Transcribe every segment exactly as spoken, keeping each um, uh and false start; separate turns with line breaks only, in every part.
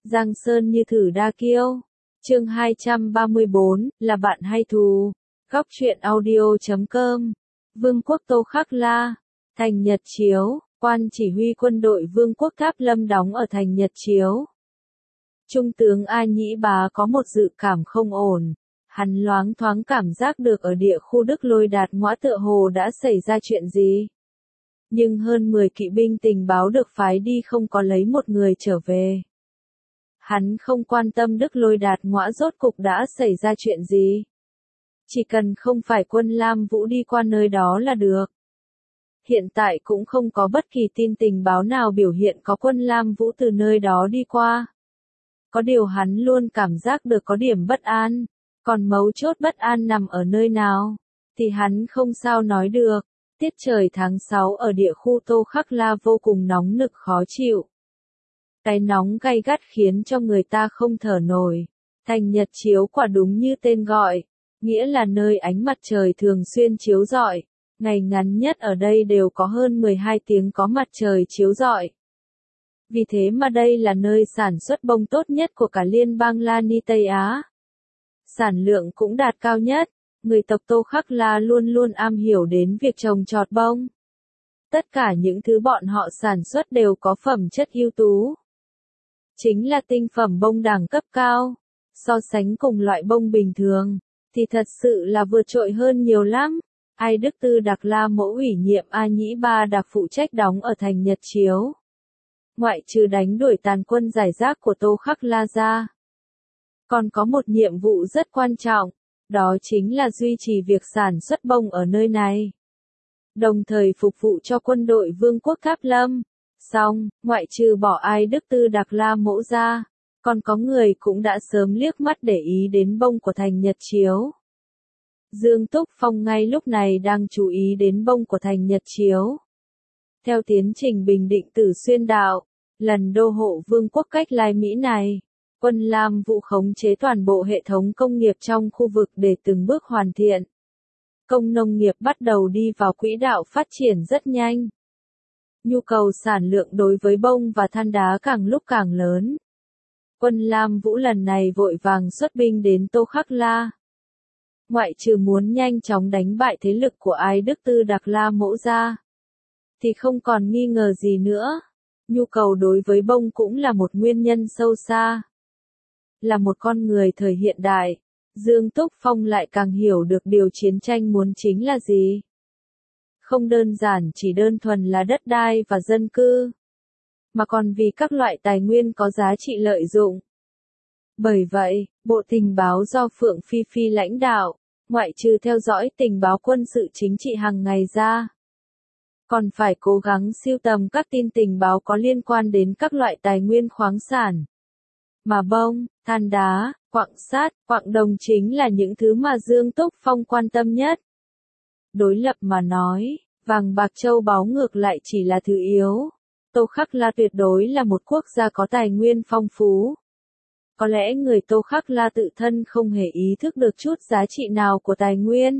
Giang Sơn như thử đa kiêu. Chương hai trăm ba mươi bốn, là bạn hay thù. Góc truyện audio chấm com. Vương quốc Tô Khắc La. Thành Nhật Chiếu, quan chỉ huy quân đội Vương quốc Tháp Lâm đóng ở thành Nhật Chiếu. Trung tướng A Nhĩ Bá có một dự cảm không ổn. Hắn loáng thoáng cảm giác được ở địa khu Đức Lôi Đạt Ngõa tựa hồ đã xảy ra chuyện gì. Nhưng hơn mười kỵ binh tình báo được phái đi không có lấy một người trở về. Hắn không quan tâm Đức Lôi Đạt Ngõa rốt cục đã xảy ra chuyện gì. Chỉ cần không phải quân Lam Vũ đi qua nơi đó là được. Hiện tại cũng không có bất kỳ tin tình báo nào biểu hiện có quân Lam Vũ từ nơi đó đi qua. Có điều hắn luôn cảm giác được có điểm bất an, còn mấu chốt bất an nằm ở nơi nào, thì hắn không sao nói được. Tiết trời tháng sáu ở địa khu Tô Khắc La vô cùng nóng nực khó chịu. Cái nóng gay gắt khiến cho người ta không thở nổi. Thành Nhật Chiếu quả đúng như tên gọi, nghĩa là nơi ánh mặt trời thường xuyên chiếu rọi. Ngày ngắn nhất ở đây đều có hơn mười hai tiếng có mặt trời chiếu rọi. Vì thế mà đây là nơi sản xuất bông tốt nhất của cả liên bang Lani Tây Á. Sản lượng cũng đạt cao nhất. Người tộc Tô Khắc La luôn luôn am hiểu đến việc trồng trọt bông. Tất cả những thứ bọn họ sản xuất đều có phẩm chất ưu tú. Chính là tinh phẩm bông đẳng cấp cao. So sánh cùng loại bông bình thường, thì thật sự là vượt trội hơn nhiều lắm. Ai Đức Tư Đặc La Mỗ ủy nhiệm A Nhĩ Ba Đặc phụ trách đóng ở thành Nhật Chiếu. Ngoại trừ đánh đuổi tàn quân giải rác của Tô Khắc La ra, còn có một nhiệm vụ rất quan trọng. Đó chính là duy trì việc sản xuất bông ở nơi này. Đồng thời phục vụ cho quân đội Vương quốc Tháp Lâm. Xong, ngoại trừ bỏ Ai Đức Tư Đặc La Mỗ ra, còn có người cũng đã sớm liếc mắt để ý đến bông của thành Nhật Chiếu. Dương Túc Phong ngay lúc này đang chú ý đến bông của thành Nhật Chiếu. Theo tiến trình bình định Tử Xuyên Đạo, lần đô hộ Vương quốc cách Lai Mỹ này, quân Lam Vũ khống chế toàn bộ hệ thống công nghiệp trong khu vực để từng bước hoàn thiện. Công nông nghiệp bắt đầu đi vào quỹ đạo phát triển rất nhanh. Nhu cầu sản lượng đối với bông và than đá càng lúc càng lớn. Quân Lam Vũ lần này vội vàng xuất binh đến Tô Khắc La. Ngoại trừ muốn nhanh chóng đánh bại thế lực của Ai Đức Tư Đặc La Mỗ ra, thì không còn nghi ngờ gì nữa. Nhu cầu đối với bông cũng là một nguyên nhân sâu xa. Là một con người thời hiện đại, Dương Túc Phong lại càng hiểu được điều chiến tranh muốn chính là gì. Không đơn giản chỉ đơn thuần là đất đai và dân cư, mà còn vì các loại tài nguyên có giá trị lợi dụng. Bởi vậy, Bộ Tình báo do Phượng Phi Phi lãnh đạo, ngoại trừ theo dõi tình báo quân sự chính trị hàng ngày ra, còn phải cố gắng sưu tầm các tin tình báo có liên quan đến các loại tài nguyên khoáng sản. Mà bông, than đá, quặng sắt, quặng đồng chính là những thứ mà Dương Túc Phong quan tâm nhất. Đối lập mà nói, vàng bạc châu báu ngược lại chỉ là thứ yếu. Tô Khắc La tuyệt đối là một quốc gia có tài nguyên phong phú. Có lẽ người Tô Khắc La tự thân không hề ý thức được chút giá trị nào của tài nguyên.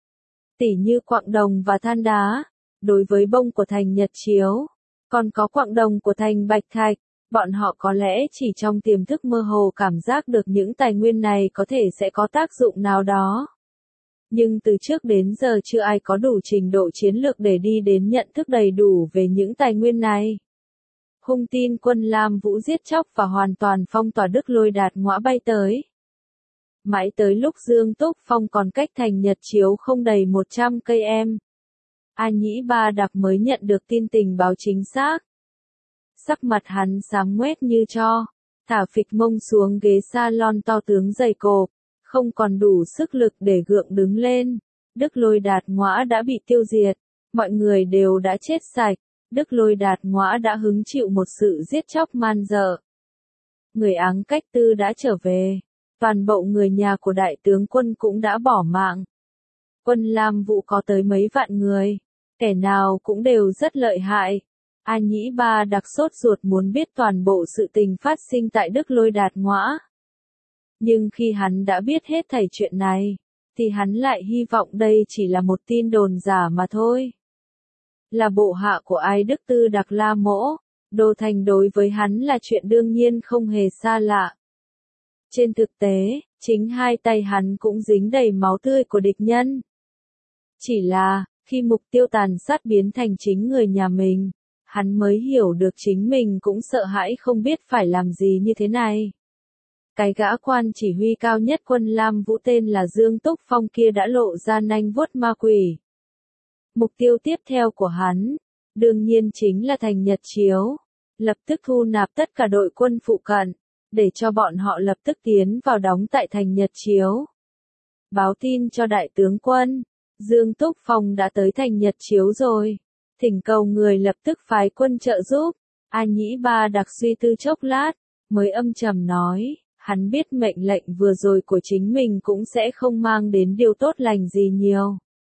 Tỉ như quặng đồng và than đá, đối với bông của thành Nhật Chiếu, còn có quặng đồng của thành Bạch Thạch. Bọn họ có lẽ chỉ trong tiềm thức mơ hồ cảm giác được những tài nguyên này có thể sẽ có tác dụng nào đó. Nhưng từ trước đến giờ chưa ai có đủ trình độ chiến lược để đi đến nhận thức đầy đủ về những tài nguyên này. Hung tin quân Lam Vũ giết chóc và hoàn toàn phong tỏa Đức Lôi Đạt Ngõa bay tới. Mãi tới lúc Dương Túc Phong còn cách thành Nhật Chiếu không đầy một trăm cây em, A Nhĩ Ba Đặc mới nhận được tin tình báo chính xác. Sắc mặt hắn xám ngoét như tro, thả phịch mông xuống ghế salon to tướng dày cộp, không còn đủ sức lực để gượng đứng lên. Đức Lôi Đạt Ngõa đã bị tiêu diệt, mọi người đều đã chết sạch, Đức Lôi Đạt Ngõa đã hứng chịu một sự giết chóc man dợ. Người Áng Cách Tư đã trở về, toàn bộ người nhà của đại tướng quân cũng đã bỏ mạng. Quân Lam Vũ có tới mấy vạn người, kẻ nào cũng đều rất lợi hại. A Nhĩ Ba Đặc sốt ruột muốn biết toàn bộ sự tình phát sinh tại Đức Lôi Đạt Ngõa. Nhưng khi hắn đã biết hết thảy chuyện này, thì hắn lại hy vọng đây chỉ là một tin đồn giả mà thôi. Là bộ hạ của Ai Đức Tư Đặc La Mỗ, Đô thành đối với hắn là chuyện đương nhiên không hề xa lạ. Trên thực tế, chính hai tay hắn cũng dính đầy máu tươi của địch nhân. Chỉ là, khi mục tiêu tàn sát biến thành chính người nhà mình, hắn mới hiểu được chính mình cũng sợ hãi không biết phải làm gì như thế này. Cái gã quan chỉ huy cao nhất quân Lam Vũ tên là Dương Túc Phong kia đã lộ ra nanh vuốt ma quỷ. Mục tiêu tiếp theo của hắn, đương nhiên chính là thành Nhật Chiếu, lập tức thu nạp tất cả đội quân phụ cận, để cho bọn họ lập tức tiến vào đóng tại thành Nhật Chiếu. Báo tin cho đại tướng quân, Dương Túc Phong đã tới thành Nhật Chiếu rồi, thỉnh cầu người lập tức phái quân trợ giúp. A Nhĩ Ba Đặc suy tư chốc lát, mới âm trầm nói, hắn biết mệnh lệnh vừa rồi của chính mình cũng sẽ không mang đến điều tốt lành gì nhiều.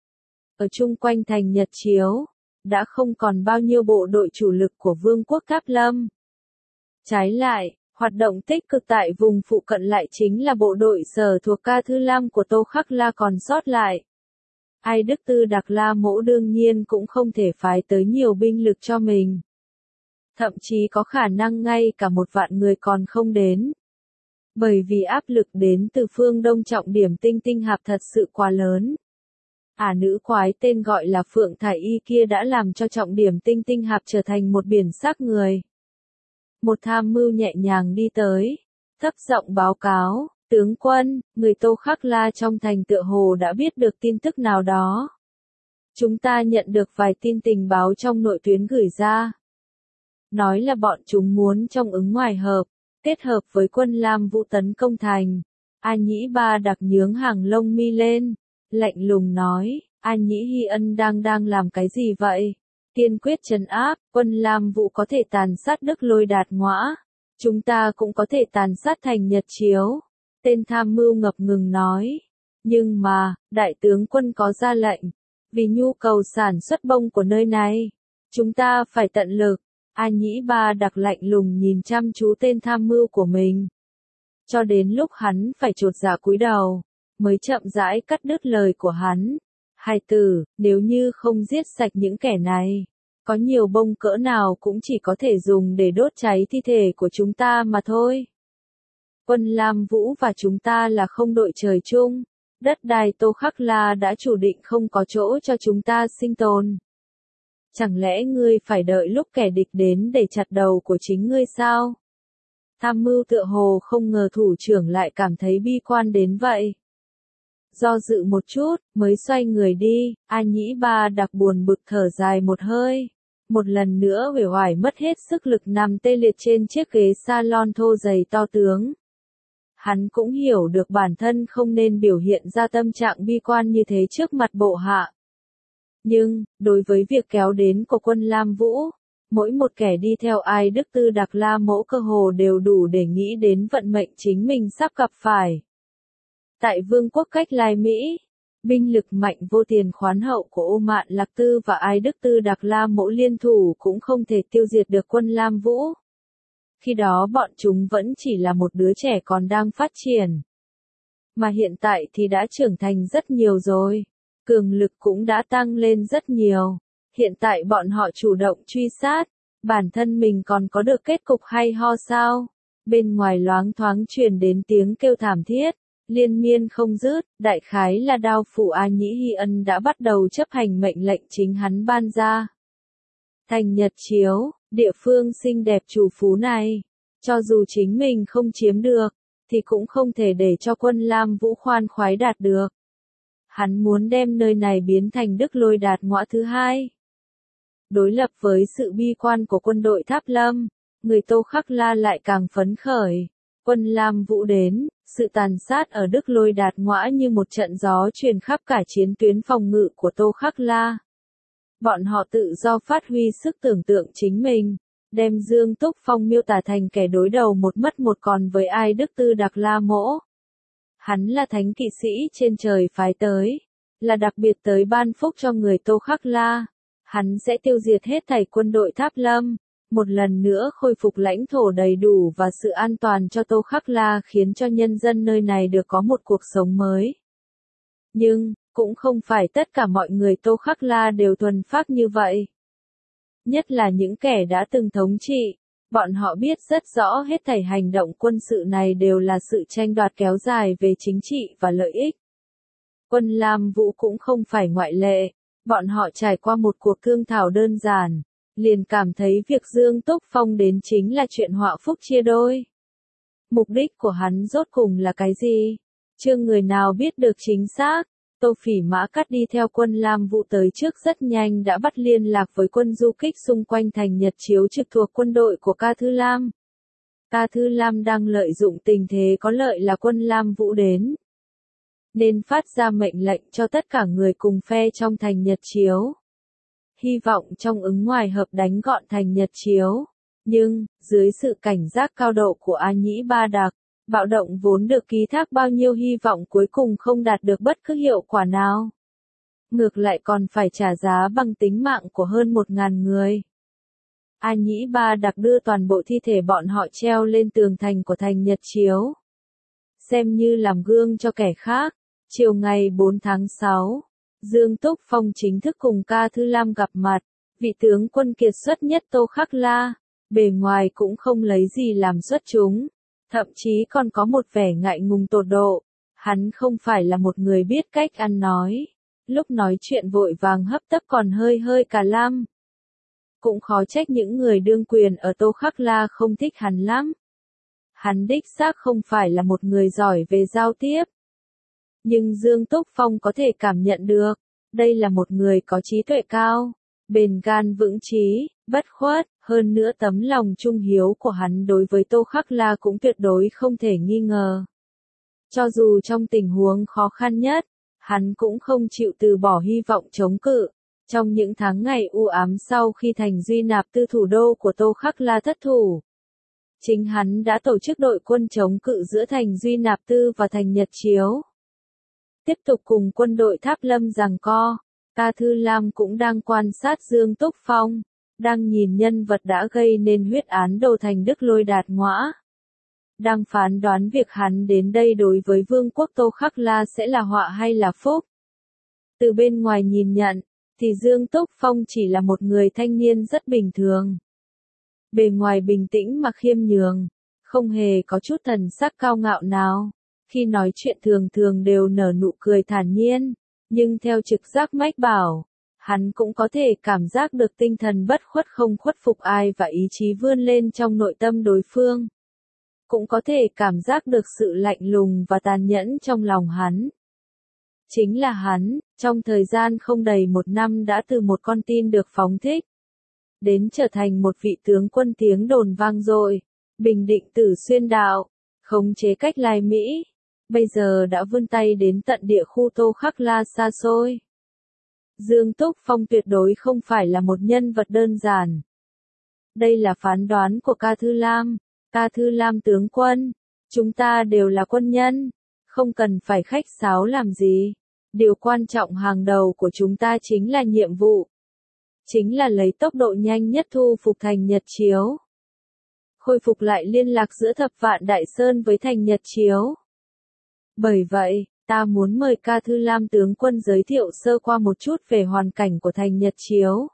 Ở chung quanh thành Nhật Chiếu, đã không còn bao nhiêu bộ đội chủ lực của Vương quốc Cáp Lâm. Trái lại, hoạt động tích cực tại vùng phụ cận lại chính là bộ đội sở thuộc Ca Thư Lam của Tô Khắc La còn sót lại. Ai Đức Tư Đặc La Mỗ đương nhiên cũng không thể phái tới nhiều binh lực cho mình. Thậm chí có khả năng ngay cả một vạn người còn không đến. Bởi vì áp lực đến từ phương Đông trọng điểm Tinh Tinh Hạp thật sự quá lớn. Ả nữ quái tên gọi là Phượng Thải Y kia đã làm cho trọng điểm Tinh Tinh Hạp trở thành một biển xác người. Một tham mưu nhẹ nhàng đi tới, thấp giọng báo cáo, tướng quân, người Tô Khắc La trong thành tựa hồ đã biết được tin tức nào đó. Chúng ta nhận được vài tin tình báo trong nội tuyến gửi ra. Nói là bọn chúng muốn trong ứng ngoài hợp, kết hợp với quân Lam Vũ tấn công thành. A Nhĩ Ba Đặc nhướng hàng lông mi lên, lạnh lùng nói, A Nhĩ Hy Ân đang đang làm cái gì vậy? Kiên quyết trấn áp, quân Lam Vũ có thể tàn sát Đức Lôi Đạt Ngõa. Chúng ta cũng có thể tàn sát thành Nhật Chiếu. Tên tham mưu ngập ngừng nói. Nhưng mà, đại tướng quân có ra lệnh. Vì nhu cầu sản xuất bông của nơi này, chúng ta phải tận lực. A Nhĩ Ba Đặc lạnh lùng nhìn chăm chú tên tham mưu của mình. Cho đến lúc hắn phải chột dạ cúi đầu, mới chậm rãi cắt đứt lời của hắn. Hài tử, nếu như không giết sạch những kẻ này, có nhiều bông cỡ nào cũng chỉ có thể dùng để đốt cháy thi thể của chúng ta mà thôi. Quân Lam Vũ và chúng ta là không đội trời chung, đất đai Tô Khắc La đã chủ định không có chỗ cho chúng ta sinh tồn. Chẳng lẽ ngươi phải đợi lúc kẻ địch đến để chặt đầu của chính ngươi sao? Tham mưu tựa hồ không ngờ thủ trưởng lại cảm thấy bi quan đến vậy. Do dự một chút, mới xoay người đi, A Nhĩ Ba Đặc buồn bực thở dài một hơi. Một lần nữa uể oải mất hết sức lực nằm tê liệt trên chiếc ghế salon thô dày to tướng. Hắn cũng hiểu được bản thân không nên biểu hiện ra tâm trạng bi quan như thế trước mặt bộ hạ. Nhưng, đối với việc kéo đến của quân Lam Vũ, mỗi một kẻ đi theo Ai Đức Tư Đặc La Mỗ cơ hồ đều đủ để nghĩ đến vận mệnh chính mình sắp gặp phải. Tại Vương quốc Cách Lai Mỹ, binh lực mạnh vô tiền khoán hậu của Ô Mạn Lạc Tư và Ai Đức Tư Đặc La Mỗ liên thủ cũng không thể tiêu diệt được quân Lam Vũ. Khi đó bọn chúng vẫn chỉ là một đứa trẻ còn đang phát triển. Mà hiện tại thì đã trưởng thành rất nhiều rồi. Cường lực cũng đã tăng lên rất nhiều. Hiện tại bọn họ chủ động truy sát. Bản thân mình còn có được kết cục hay ho sao? Bên ngoài loáng thoáng truyền đến tiếng kêu thảm thiết. Liên miên không dứt, đại khái là đao phủ A Nhĩ Hy Ân đã bắt đầu chấp hành mệnh lệnh chính hắn ban ra. Thành Nhật Chiếu, địa phương xinh đẹp chủ phú này, cho dù chính mình không chiếm được, thì cũng không thể để cho quân Lam Vũ khoan khoái đạt được. Hắn muốn đem nơi này biến thành Đức Lôi Đạt Ngõa thứ hai. Đối lập với sự bi quan của quân đội Tháp Lâm, người Tô Khắc La lại càng phấn khởi. Quân Lam Vũ đến, sự tàn sát ở Đức Lôi Đạt Ngõa như một trận gió truyền khắp cả chiến tuyến phòng ngự của Tô Khắc La. Bọn họ tự do phát huy sức tưởng tượng chính mình, đem Dương Túc Phong miêu tả thành kẻ đối đầu một mất một còn với Ai Đức Tư Đặc La Mỗ. Hắn là thánh kỵ sĩ trên trời phái tới, là đặc biệt tới ban phúc cho người Tô Khắc La. Hắn sẽ tiêu diệt hết thảy quân đội Tháp Lâm, một lần nữa khôi phục lãnh thổ đầy đủ và sự an toàn cho Tô Khắc La, khiến cho nhân dân nơi này được có một cuộc sống mới. Nhưng, cũng không phải tất cả mọi người Tô Khắc La đều thuần phác như vậy. nhất là những kẻ đã từng thống trị. Bọn họ biết rất rõ hết thảy hành động quân sự này đều là sự tranh đoạt kéo dài về chính trị và lợi ích. Quân Lam Vũ cũng không phải ngoại lệ, bọn họ trải qua một cuộc thương thảo đơn giản, liền cảm thấy việc Dương Túc Phong đến chính là chuyện họa phúc chia đôi. Mục đích của hắn rốt cùng là cái gì? Chưa người nào biết được chính xác. Tô Phỉ Mã Cắt đi theo quân Lam Vũ tới trước rất nhanh đã bắt liên lạc với quân du kích xung quanh thành Nhật Chiếu trực thuộc quân đội của Ca Thư Lam. Ca Thư Lam đang lợi dụng tình thế có lợi là quân Lam Vũ đến, nên phát ra mệnh lệnh cho tất cả người cùng phe trong thành Nhật Chiếu. Hy vọng trong ứng ngoài hợp đánh gọn thành Nhật Chiếu. Nhưng, dưới sự cảnh giác cao độ của A Nhĩ Ba Đặc, bạo động vốn được ký thác bao nhiêu hy vọng cuối cùng không đạt được bất cứ hiệu quả nào. Ngược lại còn phải trả giá bằng tính mạng của hơn một ngàn người. A Nhĩ Ba Đặc đưa toàn bộ thi thể bọn họ treo lên tường thành của thành Nhật Chiếu, xem như làm gương cho kẻ khác. Chiều ngày bốn tháng sáu, Dương Túc Phong chính thức cùng Ca Thư Lam gặp mặt. Vị tướng quân kiệt xuất nhất Tô Khắc La, bề ngoài cũng không lấy gì làm xuất chúng, thậm chí còn có một vẻ ngại ngùng tột độ. Hắn không phải là một người biết cách ăn nói, lúc nói chuyện vội vàng hấp tấp còn hơi hơi cà lam. Cũng khó trách những người đương quyền ở Tô Khắc La không thích hắn lắm. Hắn đích xác không phải là một người giỏi về giao tiếp. Nhưng Dương Túc Phong có thể cảm nhận được, đây là một người có trí tuệ cao, bền gan vững chí, bất khuất, hơn nữa tấm lòng trung hiếu của hắn đối với Tô Khắc La cũng tuyệt đối không thể nghi ngờ. Cho dù trong tình huống khó khăn nhất, hắn cũng không chịu từ bỏ hy vọng chống cự. Trong những tháng ngày u ám sau khi thành Duy Nạp Tư thủ đô của Tô Khắc La thất thủ, chính hắn đã tổ chức đội quân chống cự giữa thành Duy Nạp Tư và thành Nhật Chiếu. Tiếp tục cùng quân đội Tháp Lâm giằng co, Ca Thư Lam cũng đang quan sát Dương Túc Phong, đang nhìn nhân vật đã gây nên huyết án đầu thành Đức Lôi Đạt Ngõa. Đang phán đoán việc hắn đến đây đối với vương quốc Tô Khắc La sẽ là họa hay là phúc. Từ bên ngoài nhìn nhận, thì Dương Túc Phong chỉ là một người thanh niên rất bình thường. Bề ngoài bình tĩnh mà khiêm nhường, không hề có chút thần sắc cao ngạo nào. Khi nói chuyện thường thường đều nở nụ cười thản nhiên, nhưng theo trực giác mách bảo, hắn cũng có thể cảm giác được tinh thần bất khuất không khuất phục ai và ý chí vươn lên trong nội tâm đối phương. Cũng có thể cảm giác được sự lạnh lùng và tàn nhẫn trong lòng hắn. Chính là hắn, trong thời gian không đầy một năm đã từ một con tin được phóng thích, đến trở thành một vị tướng quân tiếng đồn vang dội, bình định Tử Xuyên đạo, khống chế Cách Lai Mỹ. Bây giờ đã vươn tay đến tận địa khu Tô Khắc La xa xôi. Dương Túc Phong tuyệt đối không phải là một nhân vật đơn giản. Đây là phán đoán của Ca Thư Lam. Ca Thư Lam tướng quân, chúng ta đều là quân nhân, không cần phải khách sáo làm gì. Điều quan trọng hàng đầu của chúng ta chính là nhiệm vụ. Chính là lấy tốc độ nhanh nhất thu phục thành Nhật Chiếu. Khôi phục lại liên lạc giữa Thập Vạn Đại Sơn với thành Nhật Chiếu. Bởi vậy, ta muốn mời Ca Thư Lam tướng quân giới thiệu sơ qua một chút về hoàn cảnh của thành Nhật Chiếu,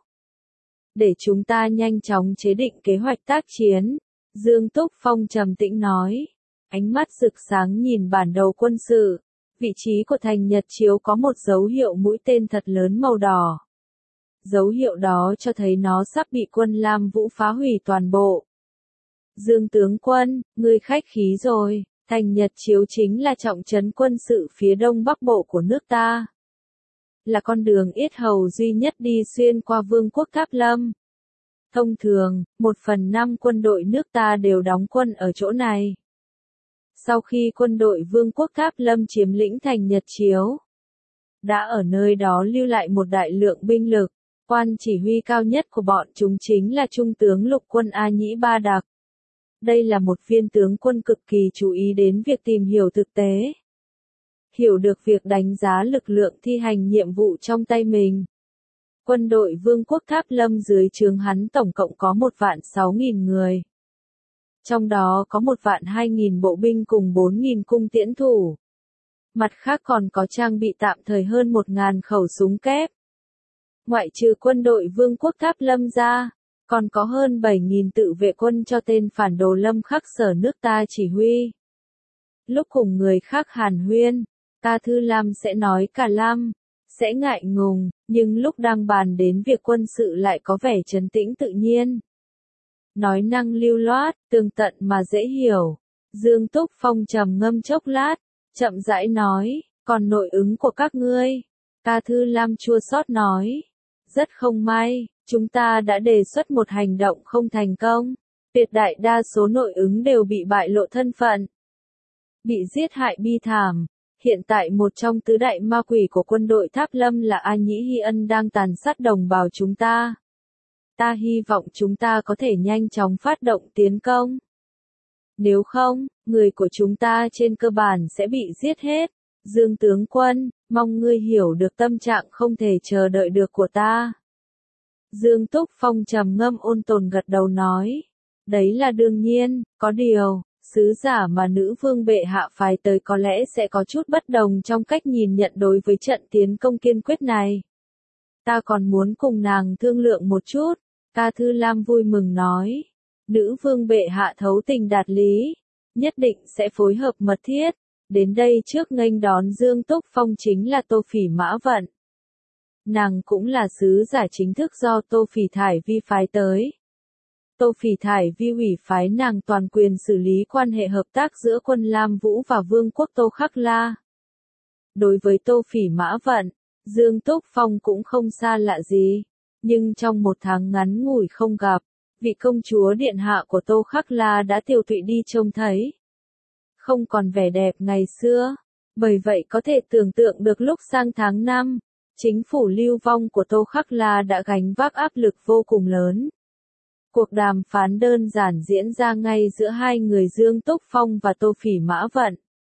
để chúng ta nhanh chóng chế định kế hoạch tác chiến. Dương Túc Phong trầm tĩnh nói, ánh mắt rực sáng nhìn bản đồ quân sự. Vị trí của thành Nhật Chiếu có một dấu hiệu mũi tên thật lớn màu đỏ. Dấu hiệu đó cho thấy nó sắp bị quân Lam Vũ phá hủy toàn bộ. Dương tướng quân, ngươi khách khí rồi. Thành Nhật Chiếu chính là trọng trấn quân sự phía đông bắc bộ của nước ta. Là con đường yết hầu duy nhất đi xuyên qua vương quốc Tháp Lâm. Thông thường, một phần năm quân đội nước ta đều đóng quân ở chỗ này. Sau khi quân đội vương quốc Tháp Lâm chiếm lĩnh thành Nhật Chiếu, đã ở nơi đó lưu lại một đại lượng binh lực. Quan chỉ huy cao nhất của bọn chúng chính là Trung tướng lục quân A Nhĩ Ba Đặc. Đây là một viên tướng quân cực kỳ chú ý đến việc tìm hiểu thực tế. Hiểu được việc đánh giá lực lượng thi hành nhiệm vụ trong tay mình. Quân đội vương quốc Tháp Lâm dưới trướng hắn tổng cộng có một vạn sáu nghìn người. Trong đó có một vạn hai nghìn bộ binh cùng bốn nghìn cung tiễn thủ. Mặt khác còn có trang bị tạm thời hơn một ngàn khẩu súng kép. Ngoại trừ quân đội vương quốc Tháp Lâm ra, còn có hơn bảy nghìn tự vệ quân cho tên phản đồ Lâm Khắc Sở nước ta chỉ huy. Lúc cùng người khác hàn huyên, Ta Thư Lam sẽ nói cả lam, sẽ ngại ngùng, nhưng lúc đang bàn đến việc quân sự lại có vẻ trấn tĩnh tự nhiên. Nói năng lưu loát, tường tận mà dễ hiểu. Dương Túc Phong trầm ngâm chốc lát, chậm rãi nói, còn nội ứng của các ngươi. Ta Thư Lam chua xót nói, rất không may, chúng ta đã đề xuất một hành động không thành công. Tuyệt đại đa số nội ứng đều bị bại lộ thân phận, bị giết hại bi thảm. Hiện tại một trong tứ đại ma quỷ của quân đội Tháp Lâm là A Nhĩ Hy Ân đang tàn sát đồng bào chúng ta. Ta hy vọng chúng ta có thể nhanh chóng phát động tiến công. Nếu không, người của chúng ta trên cơ bản sẽ bị giết hết. Dương tướng quân, mong ngươi hiểu được tâm trạng không thể chờ đợi được của ta. Dương Túc Phong trầm ngâm ôn tồn gật đầu nói. Đấy là đương nhiên, có điều, sứ giả mà nữ vương bệ hạ phái tới có lẽ sẽ có chút bất đồng trong cách nhìn nhận đối với trận tiến công kiên quyết này. Ta còn muốn cùng nàng thương lượng một chút. Ta Thư Lam vui mừng nói. Nữ vương bệ hạ thấu tình đạt lý, nhất định sẽ phối hợp mật thiết. Đến đây trước nghênh đón Dương Túc Phong chính là Tô Phỉ Mã Vận. Nàng cũng là sứ giả chính thức do Tô Phỉ Thải Vi phái tới. Tô Phỉ Thải Vi ủy phái nàng toàn quyền xử lý quan hệ hợp tác giữa quân Lam Vũ và Vương quốc Tô Khắc La. Đối với Tô Phỉ Mã Vận, Dương Túc Phong cũng không xa lạ gì. Nhưng trong một tháng ngắn ngủi không gặp, vị công chúa điện hạ của Tô Khắc La đã tiều tụy đi trông thấy. Không còn vẻ đẹp ngày xưa. Bởi vậy có thể tưởng tượng được lúc sang tháng năm, chính phủ lưu vong của Tô Khắc La đã gánh vác áp lực vô cùng lớn. Cuộc đàm phán đơn giản diễn ra ngay giữa hai người Dương Túc Phong và Tô Phỉ Mã Vận.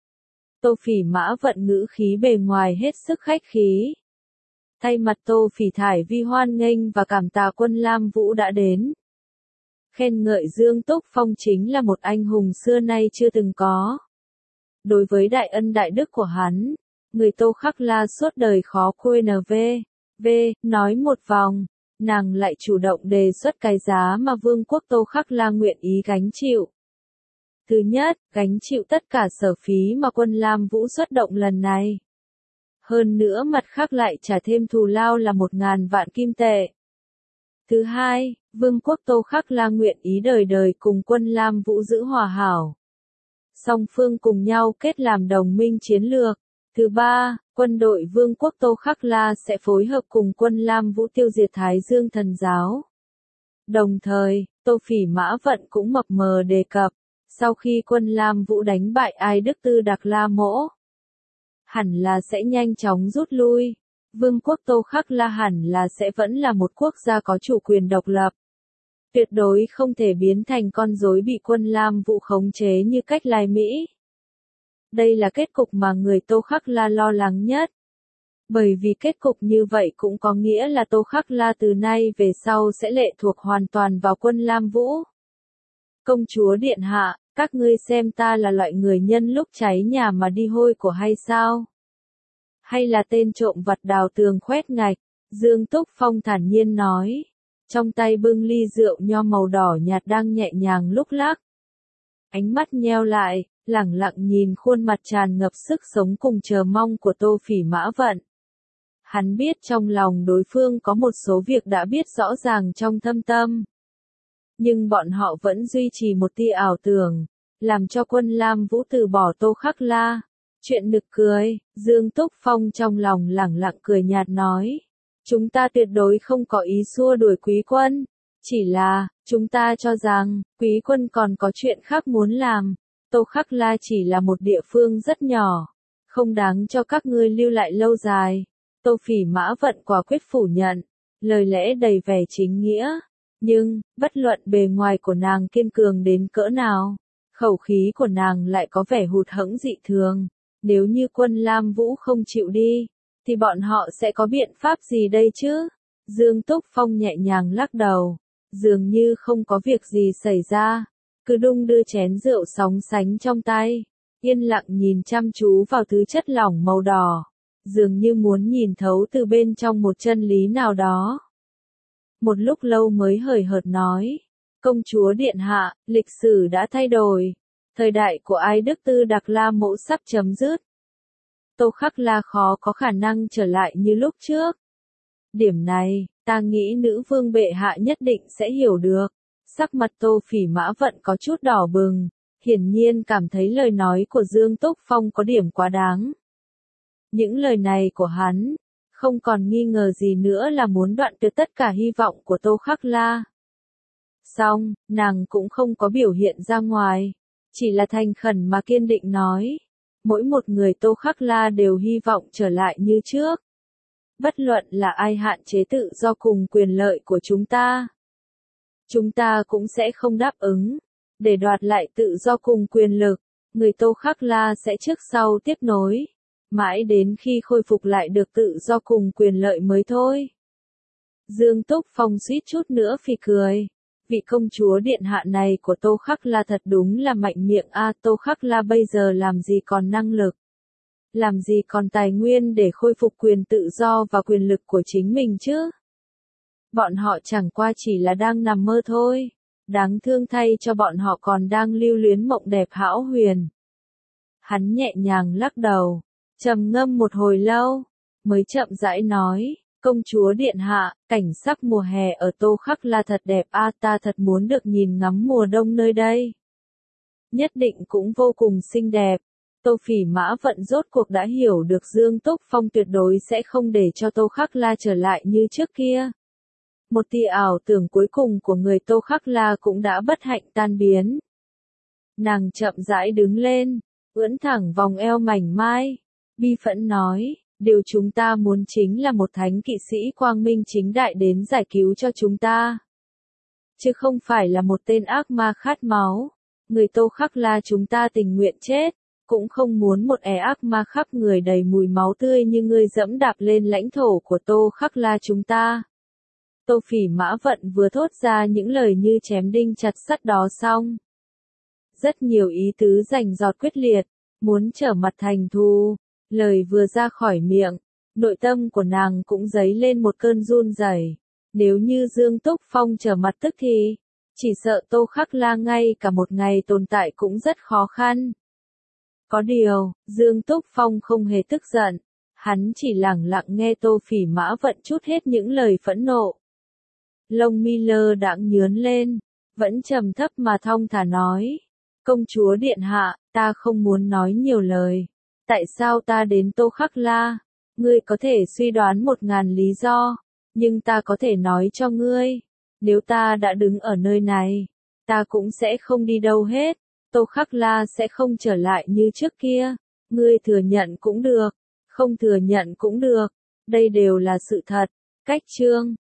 Tô Phỉ Mã Vận ngữ khí bề ngoài hết sức khách khí. Thay mặt Tô Phỉ Thải Vi hoan nghênh và cảm tạ quân Lam Vũ đã đến. Khen ngợi Dương Túc Phong chính là một anh hùng xưa nay chưa từng có. Đối với đại ân đại đức của hắn, người Tô Khắc La suốt đời khó quên. V. V. Nói một vòng, nàng lại chủ động đề xuất cái giá mà Vương quốc Tô Khắc La nguyện ý gánh chịu. Thứ nhất, gánh chịu tất cả sở phí mà quân Lam Vũ xuất động lần này. Hơn nữa mặt khác lại trả thêm thù lao là một ngàn vạn kim tệ. Thứ hai, Vương quốc Tô Khắc La nguyện ý đời đời cùng quân Lam Vũ giữ hòa hảo. Song phương cùng nhau kết làm đồng minh chiến lược. Thứ ba, quân đội Vương quốc Tô Khắc La sẽ phối hợp cùng quân Lam Vũ tiêu diệt Thái Dương Thần Giáo. Đồng thời, Tô Phỉ Mã Vận cũng mập mờ đề cập, sau khi quân Lam Vũ đánh bại Ai Đức Tư Đặc La Mỗ, hẳn là sẽ nhanh chóng rút lui. Vương quốc Tô Khắc La hẳn là sẽ vẫn là một quốc gia có chủ quyền độc lập. Tuyệt đối không thể biến thành con rối bị quân Lam Vũ khống chế như cách Lai Mỹ. Đây là kết cục mà người Tô Khắc La lo lắng nhất. Bởi vì kết cục như vậy cũng có nghĩa là Tô Khắc La từ nay về sau sẽ lệ thuộc hoàn toàn vào quân Lam Vũ. Công chúa điện hạ, các ngươi xem ta là loại người nhân lúc cháy nhà mà đi hôi của hay sao? Hay là tên trộm vặt đào tường khoét ngạch? Dương Túc Phong thản nhiên nói. Trong tay bưng ly rượu nho màu đỏ nhạt đang nhẹ nhàng lúc lắc. Ánh mắt nheo lại, lẳng lặng nhìn khuôn mặt tràn ngập sức sống cùng chờ mong của Tô Phỉ Mã Vận. Hắn biết trong lòng đối phương có một số việc đã biết rõ ràng trong thâm tâm. Nhưng bọn họ vẫn duy trì một tia ảo tưởng, làm cho quân Lam Vũ từ bỏ Tô Khắc La. Chuyện nực cười, Dương Túc Phong trong lòng lẳng lặng cười nhạt nói. Chúng ta tuyệt đối không có ý xua đuổi quý quân. Chỉ là, chúng ta cho rằng, quý quân còn có chuyện khác muốn làm. Tô Khắc La chỉ là một địa phương rất nhỏ, không đáng cho các ngươi lưu lại lâu dài. Tô Phỉ Mã Vận quả quyết phủ nhận, lời lẽ đầy vẻ chính nghĩa. Nhưng, bất luận bề ngoài của nàng kiên cường đến cỡ nào, khẩu khí của nàng lại có vẻ hụt hẫng dị thường. Nếu như quân Lam Vũ không chịu đi, thì bọn họ sẽ có biện pháp gì đây chứ? Dương Túc Phong nhẹ nhàng lắc đầu, dường như không có việc gì xảy ra, cứ đung đưa chén rượu sóng sánh trong tay, yên lặng nhìn chăm chú vào thứ chất lỏng màu đỏ, dường như muốn nhìn thấu từ bên trong một chân lý nào đó. một lúc lâu mới hời hợt nói. Công chúa điện hạ, lịch sử đã thay đổi. Thời đại của Ái Đức Tư Đặc La Mẫu sắp chấm dứt. Tô Khắc La khó có khả năng trở lại như lúc trước. Điểm này, ta nghĩ nữ vương bệ hạ nhất định sẽ hiểu được. Sắc mặt Tô Phỉ Mã Vận có chút đỏ bừng, hiển nhiên cảm thấy lời nói của Dương Túc Phong có điểm quá đáng. Những lời này của hắn, không còn nghi ngờ gì nữa là muốn đoạn tuyệt tất cả hy vọng của Tô Khắc La. Xong, nàng cũng không có biểu hiện ra ngoài, chỉ là thành khẩn mà kiên định nói. Mỗi một người Tô Khắc La đều hy vọng trở lại như trước. Bất luận là ai hạn chế tự do cùng quyền lợi của chúng ta, chúng ta cũng sẽ không đáp ứng. Để đoạt lại tự do cùng quyền lực, người Tô Khắc La sẽ trước sau tiếp nối, mãi đến khi khôi phục lại được tự do cùng quyền lợi mới thôi. Dương Túc Phong suýt chút nữa phì cười. Vị công chúa điện hạ này của Tô Khắc La thật đúng là mạnh miệng a. Tô Khắc La bây giờ làm gì còn năng lực, làm gì còn tài nguyên để khôi phục quyền tự do và quyền lực của chính mình chứ. Bọn họ chẳng qua chỉ là đang nằm mơ thôi. Đáng thương thay cho bọn họ còn đang lưu luyến mộng đẹp hão huyền. Hắn nhẹ nhàng lắc đầu, trầm ngâm một hồi lâu, mới chậm rãi nói. Công chúa điện hạ, cảnh sắc mùa hè ở Tô Khắc La thật đẹp a, ta thật muốn được nhìn ngắm mùa đông nơi đây. Nhất định cũng vô cùng xinh đẹp. Tô Phỉ Mã Vận rốt cuộc đã hiểu được Dương Túc Phong tuyệt đối sẽ không để cho Tô Khắc La trở lại như trước kia. Một tia ảo tưởng cuối cùng của người Tô Khắc La cũng đã bất hạnh tan biến. Nàng chậm rãi đứng lên, ưỡn thẳng vòng eo mảnh mai, bi phẫn nói. Điều chúng ta muốn chính là một thánh kỵ sĩ quang minh chính đại đến giải cứu cho chúng ta. Chứ không phải là một tên ác ma khát máu. Người Tô Khắc La chúng ta tình nguyện chết, cũng không muốn một ẻ ác ma khắp người đầy mùi máu tươi như ngươi dẫm đạp lên lãnh thổ của Tô Khắc La chúng ta. Tô Phỉ Mã Vận vừa thốt ra những lời như chém đinh chặt sắt đó xong. Rất nhiều ý tứ rành rọt quyết liệt, muốn trở mặt thành thù. Lời vừa ra khỏi miệng, nội tâm của nàng cũng dấy lên một cơn run rẩy. Nếu như Dương Túc Phong trở mặt tức thì, chỉ sợ Tô Khắc La ngay cả một ngày tồn tại cũng rất khó khăn. Có điều, Dương Túc Phong không hề tức giận, hắn chỉ lẳng lặng nghe Tô Phỉ Mã Vận trút hết những lời phẫn nộ. Lông mi lơ đãng nhướn lên, vẫn trầm thấp mà thong thả nói. Công chúa điện hạ, ta không muốn nói nhiều lời. Tại sao ta đến Tô Khắc La? Ngươi có thể suy đoán một ngàn lý do, nhưng ta có thể nói cho ngươi, nếu ta đã đứng ở nơi này, ta cũng sẽ không đi đâu hết. Tô Khắc La sẽ không trở lại như trước kia. Ngươi thừa nhận cũng được, không thừa nhận cũng được, đây đều là sự thật. Cách chương